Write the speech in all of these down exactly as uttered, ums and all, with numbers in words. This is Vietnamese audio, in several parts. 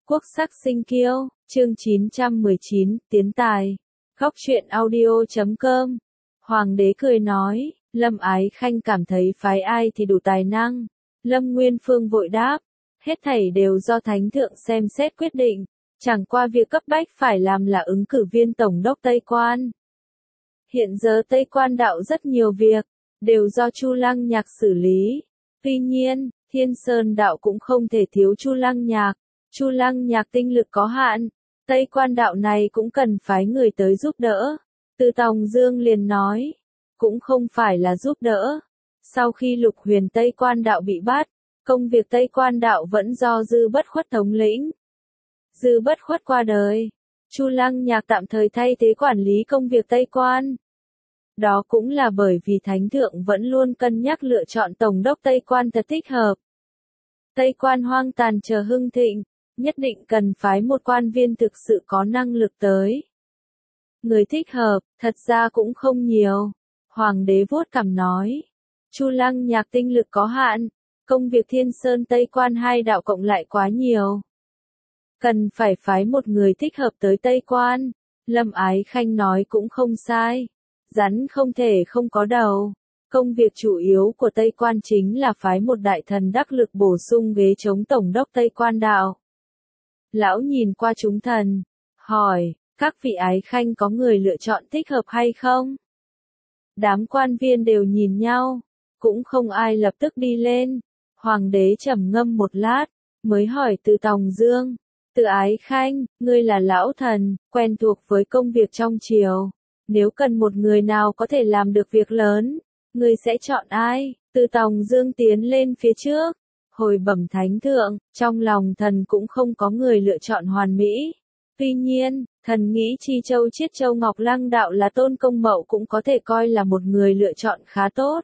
Quốc sắc sinh kiêu, chương chín trăm mười chín, tiến tài. Góc truyện audio chấm com. Hoàng đế cười nói, Lâm Ái Khanh cảm thấy phái ai thì đủ tài năng. Lâm Nguyên Phương vội đáp, hết thảy đều do Thánh Thượng xem xét quyết định, chẳng qua việc cấp bách phải làm là ứng cử viên tổng đốc Tây Quan. Hiện giờ Tây Quan đạo rất nhiều việc, đều do Chu Lăng Nhạc xử lý. Tuy nhiên, Thiên Sơn đạo cũng không thể thiếu Chu Lăng Nhạc. Chu Lăng Nhạc tinh lực có hạn, Tây Quan đạo này cũng cần phái người tới giúp đỡ. Từ Tòng Dương liền nói, cũng không phải là giúp đỡ. Sau khi Lục Huyền Tây Quan đạo bị bắt, công việc Tây Quan đạo vẫn do Dư Bất Khuất thống lĩnh. Dư Bất Khuất qua đời, Chu Lăng Nhạc tạm thời thay thế quản lý công việc Tây Quan. Đó cũng là bởi vì Thánh Thượng vẫn luôn cân nhắc lựa chọn Tổng đốc Tây Quan thật thích hợp. Tây Quan hoang tàn chờ hưng thịnh, nhất định cần phái một quan viên thực sự có năng lực tới. Người thích hợp, thật ra cũng không nhiều. Hoàng đế vuốt cằm nói. Chu Lăng Nhạc tinh lực có hạn, công việc Thiên Sơn Tây Quan hai đạo cộng lại quá nhiều. Cần phải phái một người thích hợp tới Tây Quan. Lâm Ái Khanh nói cũng không sai. Rắn không thể không có đầu. Công việc chủ yếu của Tây Quan chính là phái một đại thần đắc lực bổ sung ghế chống tổng đốc Tây Quan đạo. Lão nhìn qua chúng thần, hỏi, các vị Ái Khanh có người lựa chọn thích hợp hay không? Đám quan viên đều nhìn nhau, cũng không ai lập tức đi lên. Hoàng đế trầm ngâm một lát, mới hỏi Từ Tòng Dương, Từ Ái Khanh, ngươi là lão thần, quen thuộc với công việc trong triều. Nếu cần một người nào có thể làm được việc lớn, ngươi sẽ chọn ai? Từ Tòng Dương tiến lên phía trước, hồi bẩm Thánh Thượng, trong lòng thần cũng không có người lựa chọn hoàn mỹ. Tuy nhiên, thần nghĩ Chi Châu Chiết Châu Ngọc Lăng đạo là Tôn Công Mậu cũng có thể coi là một người lựa chọn khá tốt.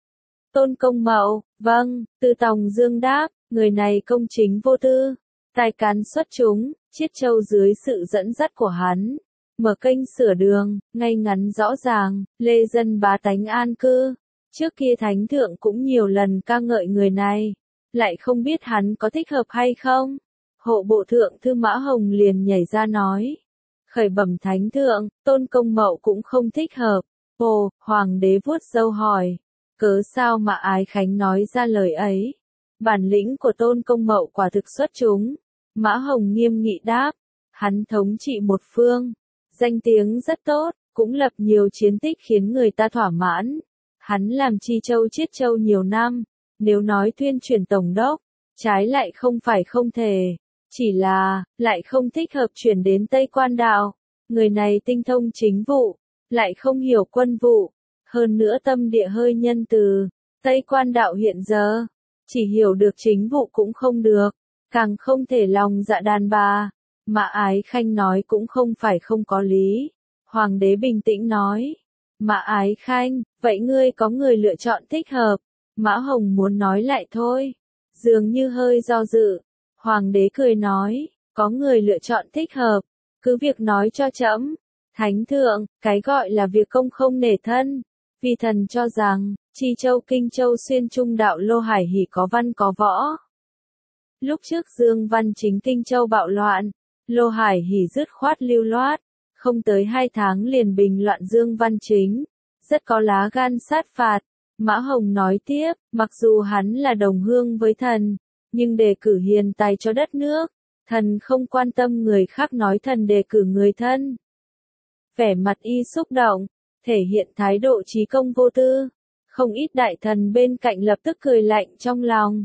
Tôn Công Mậu, vâng, Từ Tòng Dương đáp, người này công chính vô tư, tài cán xuất chúng, Chiết Châu dưới sự dẫn dắt của hắn. Mở kênh sửa đường, ngay ngắn rõ ràng, lê dân bá tánh an cư. Trước kia Thánh Thượng cũng nhiều lần ca ngợi người này, lại không biết hắn có thích hợp hay không. Hộ bộ thượng thư Mã Hồng liền nhảy ra nói. Khởi bẩm Thánh Thượng, Tôn Công Mậu cũng không thích hợp. Ồ, Hoàng đế vuốt râu hỏi. Cớ sao mà Ái Khánh nói ra lời ấy? Bản lĩnh của Tôn Công Mậu quả thực xuất chúng. Mã Hồng nghiêm nghị đáp. Hắn thống trị một phương. Danh tiếng rất tốt, cũng lập nhiều chiến tích khiến người ta thỏa mãn. Hắn làm Chi Châu Chiết Châu nhiều năm, nếu nói tuyên truyền tổng đốc, trái lại không phải không thể. Chỉ là, lại không thích hợp chuyển đến Tây Quan đạo. Người này tinh thông chính vụ, lại không hiểu quân vụ. Hơn nữa tâm địa hơi nhân từ. Tây Quan đạo hiện giờ, chỉ hiểu được chính vụ cũng không được, càng không thể lòng dạ đàn bà. Mã Ái Khanh nói cũng không phải không có lý. Hoàng đế bình tĩnh nói. Mã Ái Khanh, vậy ngươi có người lựa chọn thích hợp? Mã Hồng muốn nói lại thôi. Dường như hơi do dự. Hoàng đế cười nói, có người lựa chọn thích hợp. Cứ việc nói cho trẫm. Thánh Thượng, cái gọi là việc công không nể thân. Vì thần cho rằng, Chi Châu Kinh Châu xuyên trung đạo Lô Hải Hỉ có văn có võ. Lúc trước Dương Văn Chính Kinh Châu bạo loạn. Lô Hải Hỉ dứt khoát lưu loát, không tới hai tháng liền bình loạn Dương Văn Chính, rất có lá gan sát phạt. Mã Hồng nói tiếp, mặc dù hắn là đồng hương với thần, nhưng đề cử hiền tài cho đất nước, thần không quan tâm người khác nói thần đề cử người thân. Vẻ mặt y xúc động, thể hiện thái độ trí công vô tư, không ít đại thần bên cạnh lập tức cười lạnh trong lòng.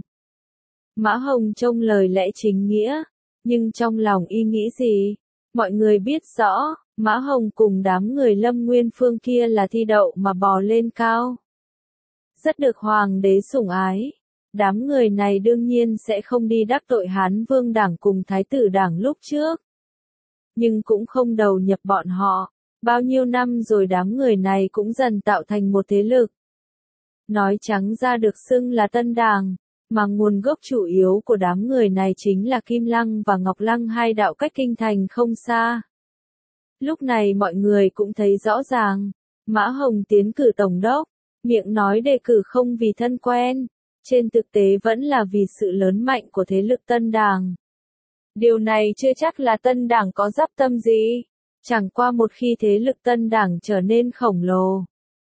Mã Hồng trông lời lẽ chính nghĩa. Nhưng trong lòng y nghĩ gì? Mọi người biết rõ, Mã Hồng cùng đám người Lâm Nguyên Phương kia là thi đậu mà bò lên cao. Rất được Hoàng đế sủng ái. Đám người này đương nhiên sẽ không đi đắc tội Hán Vương Đảng cùng Thái tử Đảng lúc trước. Nhưng cũng không đầu nhập bọn họ. Bao nhiêu năm rồi đám người này cũng dần tạo thành một thế lực. Nói trắng ra được xưng là Tân Đảng. Mà nguồn gốc chủ yếu của đám người này chính là Kim Lăng và Ngọc Lăng hai đạo cách kinh thành không xa. Lúc này mọi người cũng thấy rõ ràng, Mã Hồng tiến cử tổng đốc, miệng nói đề cử không vì thân quen, trên thực tế vẫn là vì sự lớn mạnh của thế lực Tân Đảng. Điều này chưa chắc là Tân Đảng có dắp tâm gì. Chẳng qua một khi thế lực Tân Đảng trở nên khổng lồ,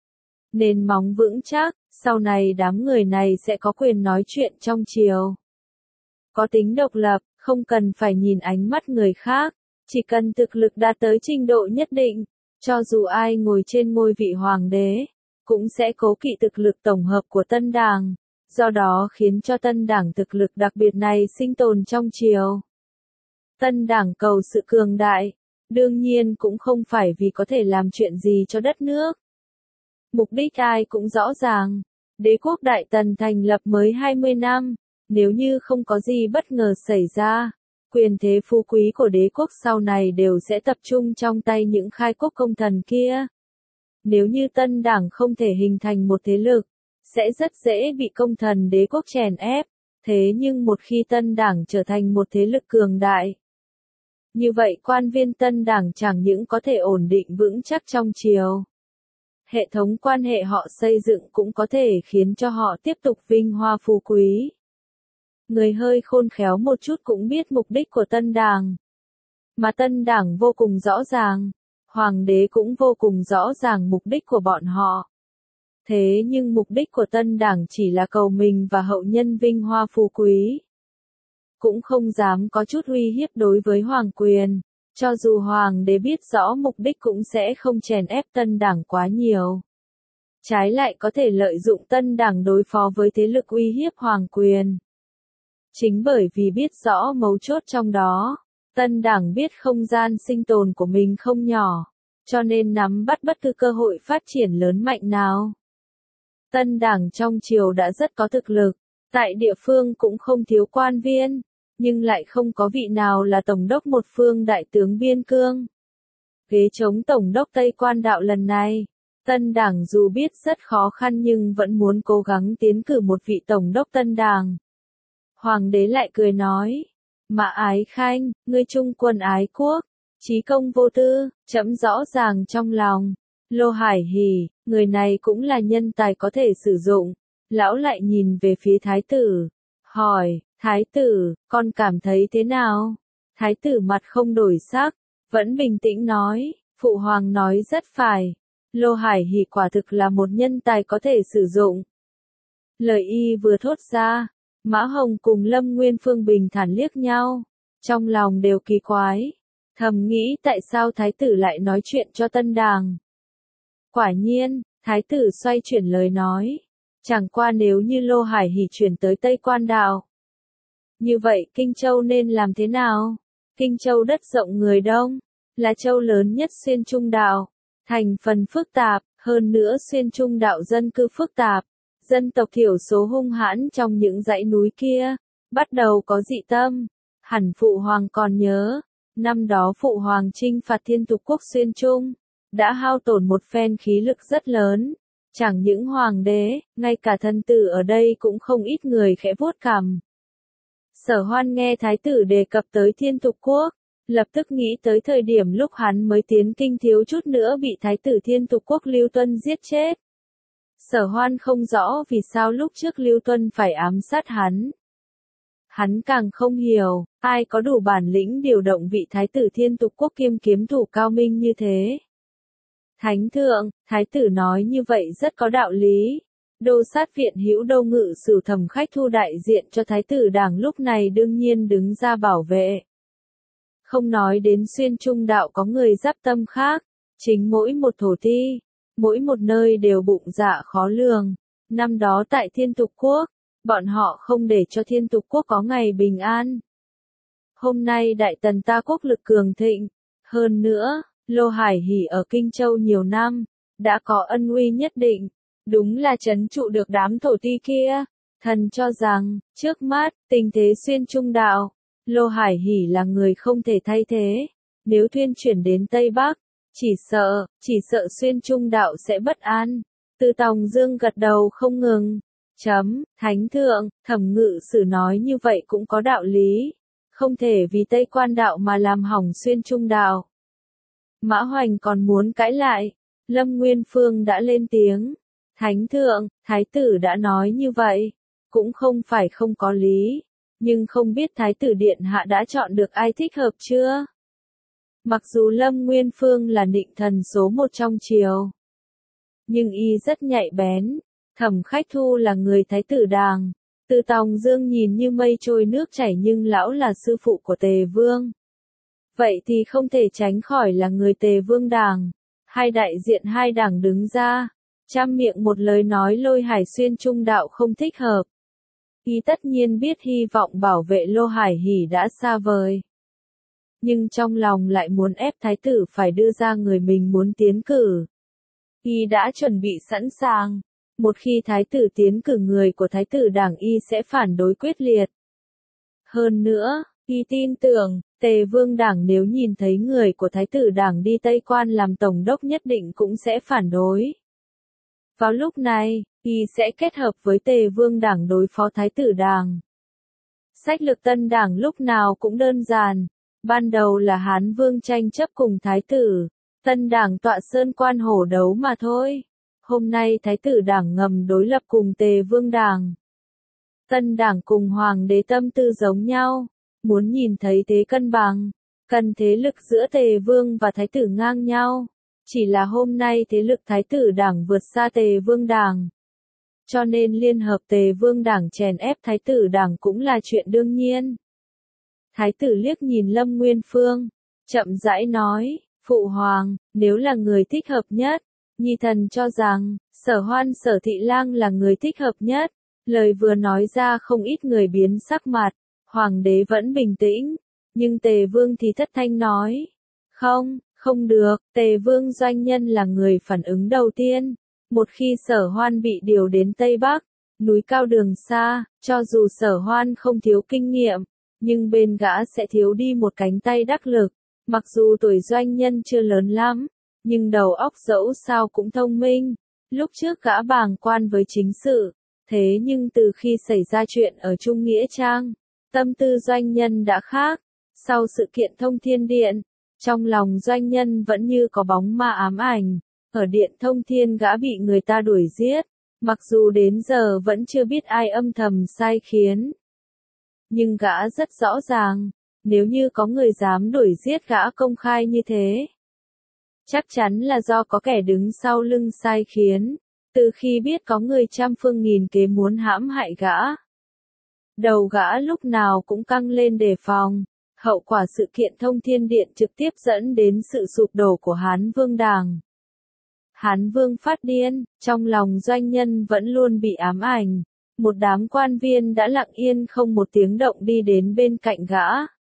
nền móng vững chắc, sau này đám người này sẽ có quyền nói chuyện trong triều. Có tính độc lập, không cần phải nhìn ánh mắt người khác, chỉ cần thực lực đạt tới trình độ nhất định, cho dù ai ngồi trên ngôi vị hoàng đế, cũng sẽ cố kỵ thực lực tổng hợp của Tân Đảng, do đó khiến cho Tân Đảng thực lực đặc biệt này sinh tồn trong triều. Tân Đảng cầu sự cường đại, đương nhiên cũng không phải vì có thể làm chuyện gì cho đất nước. Mục đích ai cũng rõ ràng, đế quốc Đại Tần thành lập mới hai mươi năm, nếu như không có gì bất ngờ xảy ra, quyền thế phú quý của đế quốc sau này đều sẽ tập trung trong tay những khai quốc công thần kia. Nếu như Tân Đảng không thể hình thành một thế lực, sẽ rất dễ bị công thần đế quốc chèn ép, thế nhưng một khi Tân Đảng trở thành một thế lực cường đại, như vậy quan viên Tân Đảng chẳng những có thể ổn định vững chắc trong triều, hệ thống quan hệ họ xây dựng cũng có thể khiến cho họ tiếp tục vinh hoa phú quý. Người hơi khôn khéo một chút cũng biết mục đích của Tân Đảng. Mà Tân Đảng vô cùng rõ ràng, Hoàng đế cũng vô cùng rõ ràng mục đích của bọn họ. Thế nhưng mục đích của Tân Đảng chỉ là cầu mình và hậu nhân vinh hoa phú quý. Cũng không dám có chút uy hiếp đối với Hoàng quyền, cho dù Hoàng đế biết rõ mục đích cũng sẽ không chèn ép Tân Đảng quá nhiều. Trái lại có thể lợi dụng Tân Đảng đối phó với thế lực uy hiếp Hoàng quyền. Chính bởi vì biết rõ mấu chốt trong đó, Tân Đảng biết không gian sinh tồn của mình không nhỏ, cho nên nắm bắt bất cứ cơ hội phát triển lớn mạnh nào. Tân Đảng trong triều đã rất có thực lực, tại địa phương cũng không thiếu quan viên, nhưng lại không có vị nào là tổng đốc một phương đại tướng biên cương. Ghế chống tổng đốc Tây Quan Đạo lần này, Tân Đảng dù biết rất khó khăn nhưng vẫn muốn cố gắng tiến cử một vị tổng đốc Tân Đảng. Hoàng đế lại cười nói, Mã Ái Khanh, ngươi trung quân ái quốc, chí công vô tư, trẫm rõ ràng trong lòng. Lô Hải Hỉ, người này cũng là nhân tài có thể sử dụng. Lão lại nhìn về phía thái tử, hỏi, thái tử, con cảm thấy thế nào? Thái tử mặt không đổi sắc, vẫn bình tĩnh nói, phụ hoàng nói rất phải. Lô Hải Hỉ quả thực là một nhân tài có thể sử dụng. Lời y vừa thốt ra, Mã Hồng cùng Lâm Nguyên Phương bình thản liếc nhau, trong lòng đều kỳ quái, thầm nghĩ tại sao thái tử lại nói chuyện cho Tân Đảng. Quả nhiên, thái tử xoay chuyển lời nói, chẳng qua nếu như Lô Hải Hỉ chuyển tới Tây Quan Đạo, như vậy Kinh Châu nên làm thế nào? Kinh Châu đất rộng người đông, là châu lớn nhất xuyên Trung Đạo, thành phần phức tạp, hơn nữa xuyên Trung Đạo dân cư phức tạp. Dân tộc thiểu số hung hãn trong những dãy núi kia, bắt đầu có dị tâm. Hẳn Phụ Hoàng còn nhớ, năm đó Phụ Hoàng chinh phạt Thiên Tục Quốc xuyên Trung, đã hao tổn một phen khí lực rất lớn. Chẳng những Hoàng đế, ngay cả thân tử ở đây cũng không ít người khẽ vuốt cằm. Sở Hoan nghe Thái tử đề cập tới Thiên Tục Quốc, lập tức nghĩ tới thời điểm lúc hắn mới tiến kinh thiếu chút nữa bị Thái tử Thiên Tục Quốc Lưu Tuân giết chết. Sở Hoan không rõ vì sao lúc trước Lưu Tuân phải ám sát hắn. Hắn càng không hiểu, ai có đủ bản lĩnh điều động vị Thái tử Thiên Tục Quốc kiêm kiếm thủ cao minh như thế. Thánh thượng, Thái tử nói như vậy rất có đạo lý. Đô sát viện hữu Đô Ngự Sử Thẩm Khách Thu đại diện cho Thái tử Đảng lúc này đương nhiên đứng ra bảo vệ. Không nói đến xuyên Trung Đạo có người giáp tâm khác, chính mỗi một thổ ti, mỗi một nơi đều bụng dạ khó lường. Năm đó tại Thiên Tục Quốc, bọn họ không để cho Thiên Tục Quốc có ngày bình an. Hôm nay Đại Tần ta quốc lực cường thịnh, hơn nữa, Lô Hải Hỉ ở Kinh Châu nhiều năm, đã có ân uy nhất định, đúng là trấn trụ được đám thổ ti kia. Thần cho rằng, trước mắt, tình thế xuyên Trung Đạo, Lô Hải Hỉ là người không thể thay thế. Nếu thuyên chuyển đến Tây Bắc, chỉ sợ, chỉ sợ xuyên Trung Đạo sẽ bất an. Từ Tòng Dương gật đầu không ngừng. Chấm, Thánh thượng, Thẩm Ngự Sử nói như vậy cũng có đạo lý. Không thể vì Tây Quan Đạo mà làm hỏng xuyên Trung Đạo. Mã Hoành còn muốn cãi lại. Lâm Nguyên Phương đã lên tiếng. Thánh thượng, Thái tử đã nói như vậy, cũng không phải không có lý. Nhưng không biết Thái tử Điện Hạ đã chọn được ai thích hợp chưa? Mặc dù Lâm Nguyên Phương là nịnh thần số một trong triều, nhưng y rất nhạy bén. Thẩm Khách Thu là người Thái tử Đàng. Từ Tòng Dương nhìn như mây trôi nước chảy nhưng lão là sư phụ của Tề Vương. Vậy thì không thể tránh khỏi là người Tề Vương Đàng. Hai đại diện hai đảng đứng ra, trăm miệng một lời nói Lôi Hải Xuyên trung đạo không thích hợp. Y tất nhiên biết hy vọng bảo vệ Lô Hải Hỉ đã xa vời. Nhưng trong lòng lại muốn ép thái tử phải đưa ra người mình muốn tiến cử. Y đã chuẩn bị sẵn sàng. Một khi thái tử tiến cử người của thái tử đảng y sẽ phản đối quyết liệt. Hơn nữa, y tin tưởng, Tề Vương Đảng nếu nhìn thấy người của thái tử đảng đi Tây Quan làm tổng đốc nhất định cũng sẽ phản đối. Vào lúc này, y sẽ kết hợp với Tề Vương Đảng đối phó thái tử đảng. Sách lược Tân Đảng lúc nào cũng đơn giản. Ban đầu là Hán Vương tranh chấp cùng thái tử, Tân Đảng tọa sơn quan hổ đấu mà thôi. Hôm nay thái tử đảng ngầm đối lập cùng Tề Vương Đảng. Tân Đảng cùng Hoàng đế tâm tư giống nhau, muốn nhìn thấy thế cân bằng, cần thế lực giữa Tề Vương và thái tử ngang nhau. Chỉ là hôm nay thế lực thái tử đảng vượt xa Tề Vương Đảng. Cho nên liên hợp Tề Vương Đảng chèn ép thái tử đảng cũng là chuyện đương nhiên. Thái tử liếc nhìn Lâm Nguyên Phương, chậm rãi nói, Phụ Hoàng, nếu là người thích hợp nhất, Nhi thần cho rằng, Sở Hoan Sở Thị Lang là người thích hợp nhất. Lời vừa nói ra không ít người biến sắc mặt, Hoàng đế vẫn bình tĩnh, nhưng Tề Vương thì thất thanh nói, không, không được, Tề Vương Doanh Nhân là người phản ứng đầu tiên. Một khi Sở Hoan bị điều đến Tây Bắc, núi cao đường xa, cho dù Sở Hoan không thiếu kinh nghiệm, nhưng bên gã sẽ thiếu đi một cánh tay đắc lực. Mặc dù tuổi Doanh Nhân chưa lớn lắm, nhưng đầu óc dẫu sao cũng thông minh. Lúc trước gã bàng quan với chính sự, thế nhưng từ khi xảy ra chuyện ở Trung Nghĩa Trang, tâm tư Doanh Nhân đã khác. Sau sự kiện Thông Thiên Điện, trong lòng Doanh Nhân vẫn như có bóng ma ám ảnh. Ở Điện Thông Thiên gã bị người ta đuổi giết, mặc dù đến giờ vẫn chưa biết ai âm thầm sai khiến. Nhưng gã rất rõ ràng, nếu như có người dám đuổi giết gã công khai như thế, chắc chắn là do có kẻ đứng sau lưng sai khiến. Từ khi biết có người trăm phương nghìn kế muốn hãm hại gã, đầu gã lúc nào cũng căng lên đề phòng. Hậu quả sự kiện Thông Thiên Điện trực tiếp dẫn đến sự sụp đổ của Hán Vương Đảng. Hán Vương phát điên, trong lòng Doanh Nhân vẫn luôn bị ám ảnh. Một đám quan viên đã lặng yên không một tiếng động đi đến bên cạnh gã.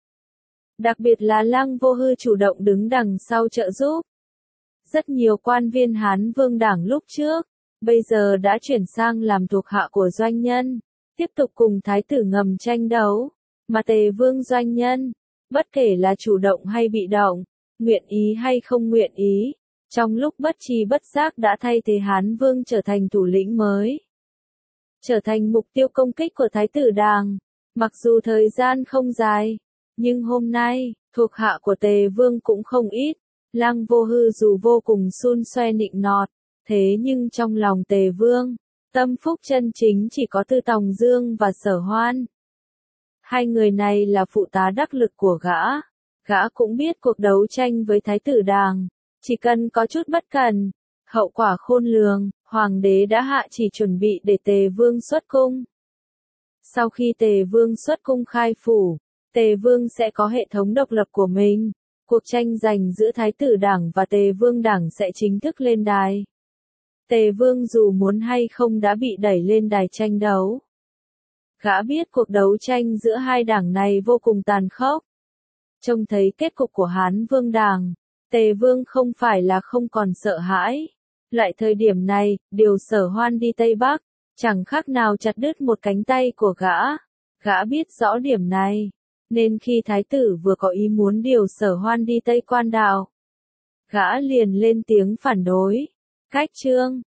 Đặc biệt là Lăng Vô Hư chủ động đứng đằng sau trợ giúp. Rất nhiều quan viên Hán Vương Đảng lúc trước, bây giờ đã chuyển sang làm thuộc hạ của Doanh Nhân, tiếp tục cùng thái tử ngầm tranh đấu. Mà Tề Vương Doanh Nhân, bất kể là chủ động hay bị động, nguyện ý hay không nguyện ý, trong lúc bất tri bất giác đã thay thế Hán Vương trở thành thủ lĩnh mới. Trở thành mục tiêu công kích của thái tử đàng. Mặc dù thời gian không dài, nhưng hôm nay, thuộc hạ của Tề Vương cũng không ít. Lăng Vô Hư dù vô cùng xun xoe nịnh nọt, thế nhưng trong lòng Tề Vương, tâm phúc chân chính chỉ có Tư Tòng Dương và Sở Hoan. Hai người này là phụ tá đắc lực của gã. Gã cũng biết cuộc đấu tranh với thái tử đàng, chỉ cần có chút bất cẩn, hậu quả khôn lường. Hoàng đế đã hạ chỉ chuẩn bị để Tề Vương xuất cung. Sau khi Tề Vương xuất cung khai phủ, Tề Vương sẽ có hệ thống độc lập của mình. Cuộc tranh giành giữa thái tử đảng và Tề Vương đảng sẽ chính thức lên đài. Tề Vương dù muốn hay không đã bị đẩy lên đài tranh đấu. Gã biết cuộc đấu tranh giữa hai đảng này vô cùng tàn khốc. Trông thấy kết cục của Hán Vương Đảng, Tề Vương không phải là không còn sợ hãi. Lại thời điểm này, điều Sở Hoan đi Tây Bắc, chẳng khác nào chặt đứt một cánh tay của gã. Gã biết rõ điểm này, nên khi thái tử vừa có ý muốn điều Sở Hoan đi Tây Quan Đạo, gã liền lên tiếng phản đối. Cách chương